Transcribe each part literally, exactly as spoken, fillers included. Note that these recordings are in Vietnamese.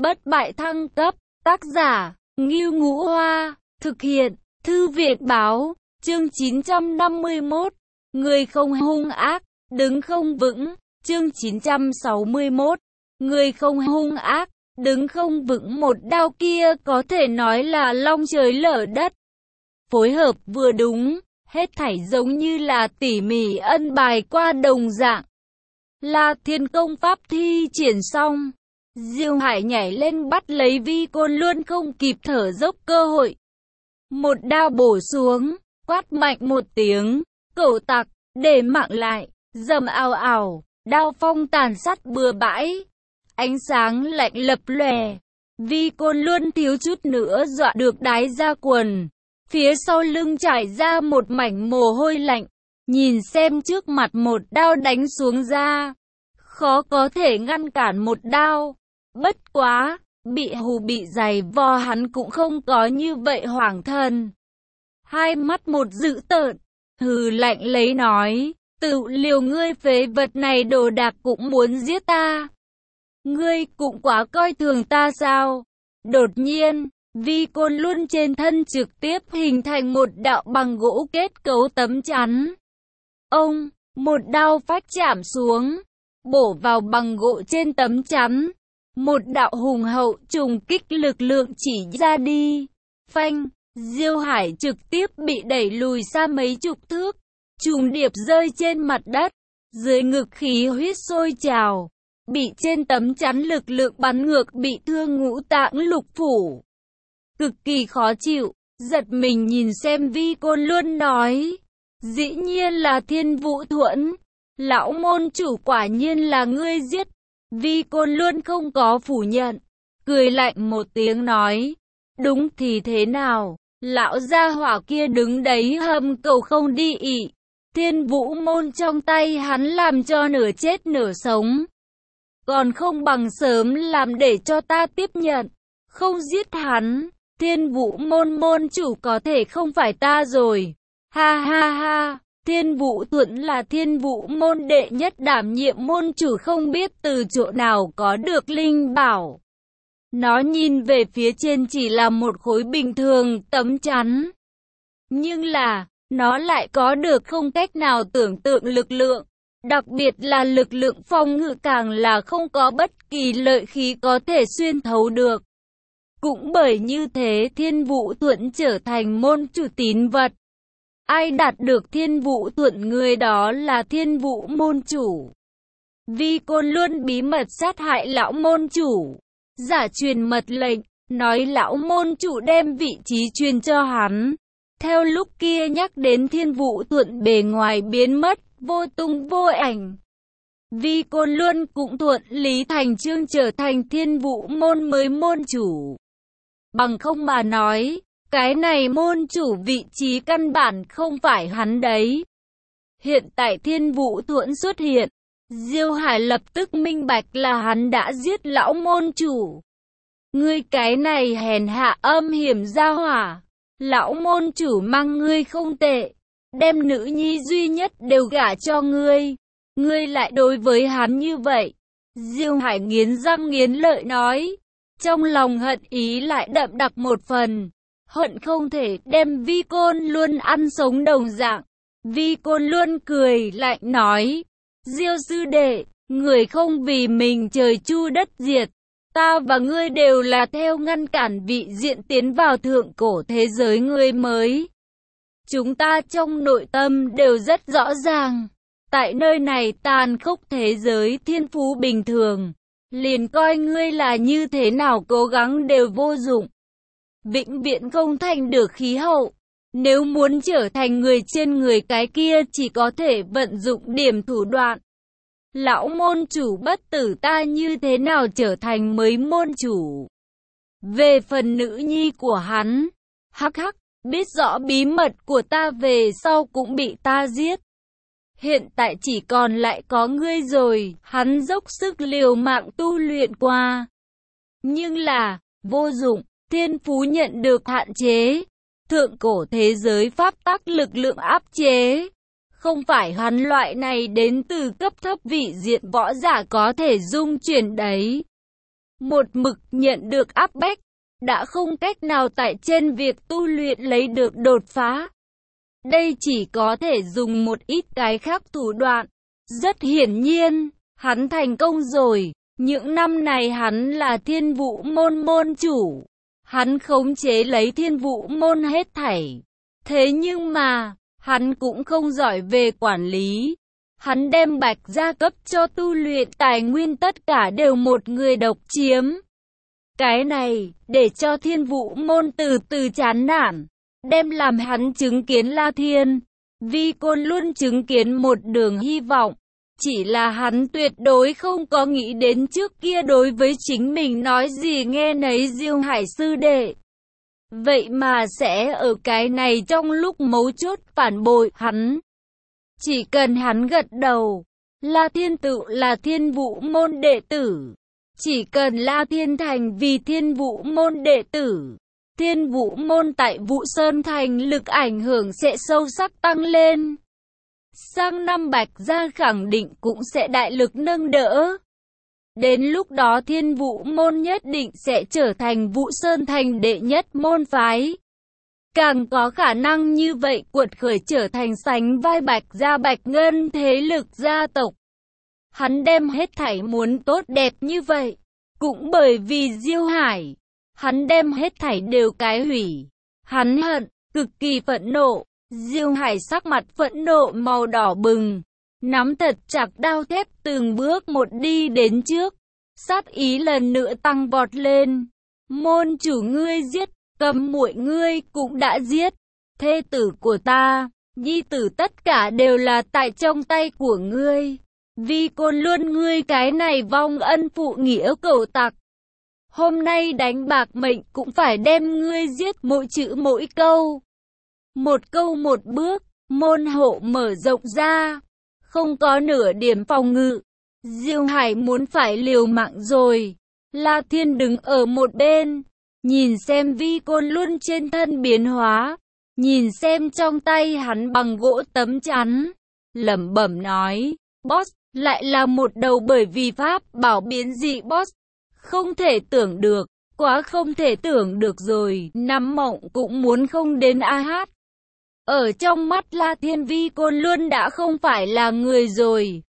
Bất bại thăng cấp, tác giả, Ngưu Ngũ Hoa, thực hiện, Thư viện báo, chương chín trăm năm mươi mốt, người không hung ác, đứng không vững, chương chín trăm sáu mươi mốt, người không hung ác, đứng không vững. Một đao kia có thể nói là long trời lở đất, phối hợp vừa đúng, hết thảy giống như là tỉ mỉ ân bài qua đồng dạng. La Thiên công pháp thi triển xong, Diêu Hải nhảy lên bắt lấy Vi Côn Luân không kịp thở dốc cơ hội. Một đao bổ xuống, quát mạnh một tiếng, cẩu tặc, để mạng lại, dầm ào ào, đao phong tàn sát bừa bãi. Ánh sáng lạnh lập lòe, Vi Côn Luân thiếu chút nữa dọa được đái ra quần. Phía sau lưng trải ra một mảnh mồ hôi lạnh, nhìn xem trước mặt một đao đánh xuống ra, khó có thể ngăn cản một đao. Bất quá, bị hù bị giày vò hắn cũng không có như vậy hoảng thần. Hai mắt một dữ tợn, hừ lạnh lấy nói, tự liều ngươi phế vật này đồ đạc cũng muốn giết ta. Ngươi cũng quá coi thường ta sao? Đột nhiên, Vi Côn Luân trên thân trực tiếp hình thành một đạo bằng gỗ kết cấu tấm chắn. Ông, một đao phách chạm xuống, bổ vào bằng gỗ trên tấm chắn. Một đạo hùng hậu trùng kích lực lượng chỉ ra đi. Phanh, Diêu Hải trực tiếp bị đẩy lùi xa mấy chục thước, trùng điệp rơi trên mặt đất, dưới ngực khí huyết sôi trào, bị trên tấm chắn lực lượng bắn ngược bị thương ngũ tạng lục phủ. Cực kỳ khó chịu, giật mình nhìn xem Vi Côn Luân nói, dĩ nhiên là Thiên Vũ Thuẫn, lão môn chủ quả nhiên là ngươi giết. Vi Côn Luân không có phủ nhận, cười lạnh một tiếng nói, đúng thì thế nào, lão gia hỏa kia đứng đấy hầm cầu không đi ị, Thiên Vũ môn trong tay hắn làm cho nửa chết nửa sống, còn không bằng sớm làm để cho ta tiếp nhận, không giết hắn, Thiên Vũ môn môn chủ có thể không phải ta rồi, ha ha ha. Thiên Vũ Thuẫn là Thiên Vũ môn đệ nhất đảm nhiệm môn chủ, không biết từ chỗ nào có được linh bảo. Nó nhìn về phía trên chỉ là một khối bình thường tấm chắn, nhưng là nó lại có được không cách nào tưởng tượng lực lượng, đặc biệt là lực lượng phòng ngự càng là không có bất kỳ lợi khí có thể xuyên thấu được. Cũng bởi như thế Thiên Vũ Thuẫn trở thành môn chủ tín vật. Ai đạt được Thiên Vũ Thuẫn người đó là Thiên Vũ môn chủ. Vi Côn Luân bí mật sát hại lão môn chủ, giả truyền mật lệnh, nói lão môn chủ đem vị trí truyền cho hắn. Theo lúc kia nhắc đến Thiên Vũ Thuẫn bề ngoài biến mất, vô tung vô ảnh. Vi Côn Luân cũng thuận lý thành chương trở thành Thiên Vũ môn mới môn chủ. Bằng không mà nói, cái này môn chủ vị trí căn bản không phải hắn đấy. Hiện tại Thiên Vũ Thuẫn xuất hiện, Diêu Hải lập tức minh bạch là hắn đã giết lão môn chủ. Ngươi cái này hèn hạ âm hiểm gia hỏa, lão môn chủ mang ngươi không tệ, đem nữ nhi duy nhất đều gả cho ngươi, ngươi lại đối với hắn như vậy. Diêu Hải nghiến răng nghiến lợi nói, trong lòng hận ý lại đậm đặc một phần. Hận không thể đem Vi Côn Luân ăn sống đồng dạng. Vi Côn Luân cười lạnh nói, Diêu sư đệ, người không vì mình trời chu đất diệt, ta và ngươi đều là theo ngăn cản vị diện tiến vào thượng cổ thế giới ngươi mới. Chúng ta trong nội tâm đều rất rõ ràng, tại nơi này tàn khốc thế giới thiên phú bình thường, liền coi ngươi là như thế nào cố gắng đều vô dụng. Vĩnh viễn không thành được khí hậu. Nếu muốn trở thành người trên người cái kia chỉ có thể vận dụng điểm thủ đoạn. Lão môn chủ bất tử ta như thế nào trở thành mới môn chủ? Về phần nữ nhi của hắn, hắc hắc, biết rõ bí mật của ta về sau cũng bị ta giết. Hiện tại chỉ còn lại có ngươi rồi, hắn dốc sức liều mạng tu luyện qua. Nhưng là, vô dụng. Thiên phú nhận được hạn chế, thượng cổ thế giới pháp tắc lực lượng áp chế. Không phải hắn loại này đến từ cấp thấp vị diện võ giả có thể dung chuyển đấy. một mực nhận được áp bách, đã không cách nào tại trên việc tu luyện lấy được đột phá. Đây chỉ có thể dùng một ít cái khác thủ đoạn. Rất hiển nhiên, hắn thành công rồi. Những năm này hắn là Thiên Vũ môn môn chủ. Hắn khống chế lấy Thiên Vũ môn hết thảy. Thế nhưng mà, hắn cũng không giỏi về quản lý. Hắn đem Bạch gia cấp cho tu luyện tài nguyên tất cả đều một người độc chiếm. Cái này, để cho Thiên Vũ môn từ từ chán nản. Đem làm hắn chứng kiến La Thiên. Vi Côn luôn chứng kiến một đường hy vọng. Chỉ là hắn tuyệt đối không có nghĩ đến trước kia đối với chính mình nói gì nghe nấy Diêu Hải sư đệ. Vậy mà sẽ ở cái này trong lúc mấu chốt phản bội hắn. Chỉ cần hắn gật đầu, La Thiên tự là Thiên Vũ môn đệ tử. Chỉ cần La Thiên thành vì Thiên Vũ môn đệ tử, Thiên Vũ môn tại Vũ Sơn thành lực ảnh hưởng sẽ sâu sắc tăng lên. Sang năm Bạch gia khẳng định cũng sẽ đại lực nâng đỡ. Đến lúc đó Thiên Vũ môn nhất định sẽ trở thành Vũ Sơn thành đệ nhất môn phái. Càng có khả năng như vậy cuột khởi trở thành sánh vai Bạch gia Bạch Ngân thế lực gia tộc. Hắn đem hết thảy muốn tốt đẹp như vậy. Cũng bởi vì Diêu Hải, hắn đem hết thảy đều cái hủy. Hắn hận, cực kỳ phẫn nộ. Diêu Hải sắc mặt phẫn nộ màu đỏ bừng, nắm thật chặt đao thép từng bước một đi đến trước. Sát ý lần nữa tăng vọt lên. Môn chủ ngươi giết, Cầm muội ngươi cũng đã giết. Thê tử của ta, nhi tử tất cả đều là tại trong tay của ngươi. Vi Côn luôn ngươi cái này vong ân phụ nghĩa cẩu tặc. Hôm nay đánh bạc mệnh cũng phải đem ngươi giết mỗi chữ mỗi câu. Một câu một bước, môn hộ mở rộng ra. Không có nửa điểm phòng ngự. Diêu Hải muốn phải liều mạng rồi. La Thiên đứng ở một bên. Nhìn xem Vi Côn luôn trên thân biến hóa. Nhìn xem trong tay hắn bằng gỗ tấm chắn. Lẩm bẩm nói. Boss, lại là một đầu bởi vì pháp bảo biến dị boss. Không thể tưởng được. Quá không thể tưởng được rồi. Nắm mộng cũng muốn không đến a hát. Ở trong mắt La Thiên, Vi Côn luôn đã không phải là người rồi.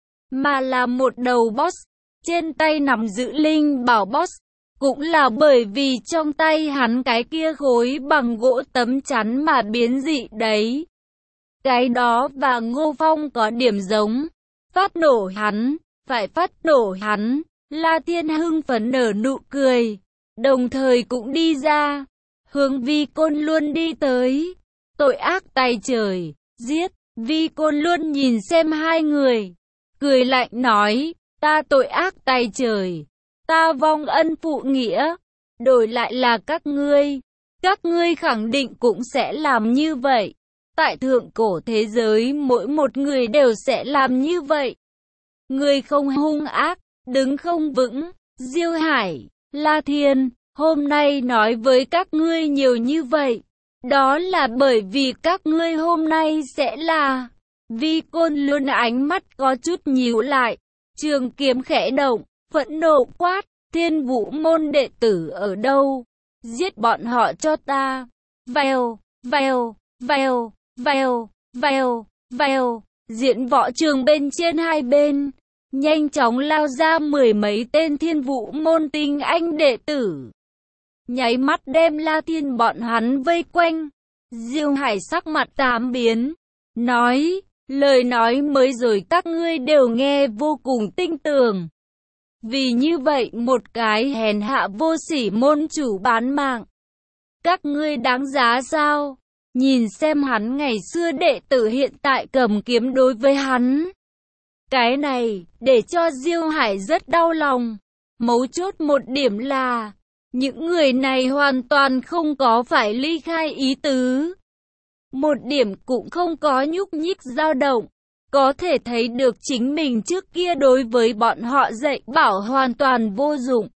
Mà là một đầu boss. Trên tay nằm giữ linh bảo boss. Cũng là bởi vì trong tay hắn cái kia khối bằng gỗ tấm chắn mà biến dị đấy. Cái đó và Ngô Phong có điểm giống. Phát nổ hắn, phải phát nổ hắn. La Thiên hưng phấn nở nụ cười. Đồng thời cũng đi ra. Hướng Vi Côn luôn đi tới. Tội ác tay trời, giết. Vi Côn luôn nhìn xem hai người. Cười lạnh nói, ta tội ác tay trời. Ta vong ân phụ nghĩa. Đổi lại là các ngươi. Các ngươi khẳng định cũng sẽ làm như vậy. Tại thượng cổ thế giới mỗi một người đều sẽ làm như vậy. Người không hung ác, đứng không vững. Diêu Hải, La Thiên, hôm nay nói với các ngươi nhiều như vậy. Đó là bởi vì các ngươi hôm nay sẽ là... Vi Côn luôn ánh mắt có chút nhíu lại. Trường kiếm khẽ động, phẫn nộ quát. Thiên Vũ môn đệ tử ở đâu? Giết bọn họ cho ta. Vèo, vèo, vèo, vèo, vèo, vèo. Diễn võ trường bên trên hai bên. Nhanh chóng lao ra mười mấy tên Thiên Vũ môn tinh anh đệ tử. Nháy mắt đem La Thiên bọn hắn vây quanh. Diêu Hải sắc mặt tám biến. Nói, lời nói mới rồi các ngươi đều nghe vô cùng tinh tường. Vì như vậy một cái hèn hạ vô sỉ môn chủ bán mạng. Các ngươi đáng giá sao? Nhìn xem hắn ngày xưa đệ tử hiện tại cầm kiếm đối với hắn. Cái này, để cho Diêu Hải rất đau lòng. Mấu chốt một điểm là, những người này hoàn toàn không có phải ly khai ý tứ. Một điểm cũng không có nhúc nhích dao động. Có thể thấy được chính mình trước kia đối với bọn họ dạy bảo hoàn toàn vô dụng.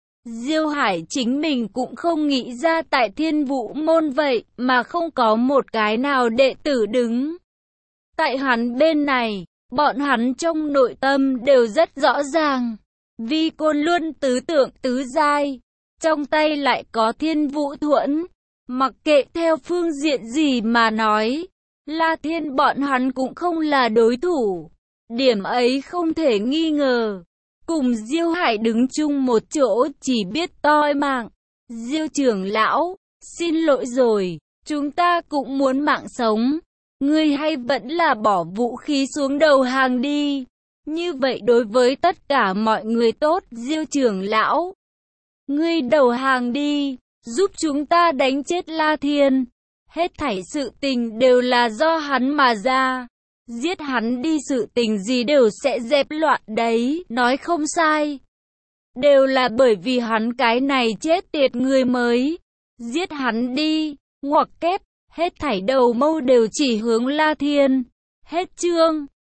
Diêu Hải chính mình cũng không nghĩ ra tại Thiên Vũ môn vậy mà không có một cái nào đệ tử đứng. Tại hắn bên này, bọn hắn trong nội tâm đều rất rõ ràng. Vi Côn Luân tứ tượng tứ giai, trong tay lại có Thiên Vũ Thuẫn. Mặc kệ theo phương diện gì mà nói, La Thiên bọn hắn cũng không là đối thủ. Điểm ấy không thể nghi ngờ. Cùng Diêu Hải đứng chung một chỗ chỉ biết toi mạng. Diêu trưởng lão, xin lỗi rồi, chúng ta cũng muốn mạng sống. Ngươi hay vẫn là bỏ vũ khí xuống đầu hàng đi. Như vậy đối với tất cả mọi người tốt. Diêu trưởng lão, ngươi đầu hàng đi, giúp chúng ta đánh chết La Thiên. Hết thảy sự tình đều là do hắn mà ra. Giết hắn đi, sự tình gì đều sẽ dẹp loạn đấy. Nói không sai, đều là bởi vì hắn cái này chết tiệt người mới. Giết hắn đi, ngoặc kép, hết thảy đầu mâu đều chỉ hướng La Thiên. Hết chương.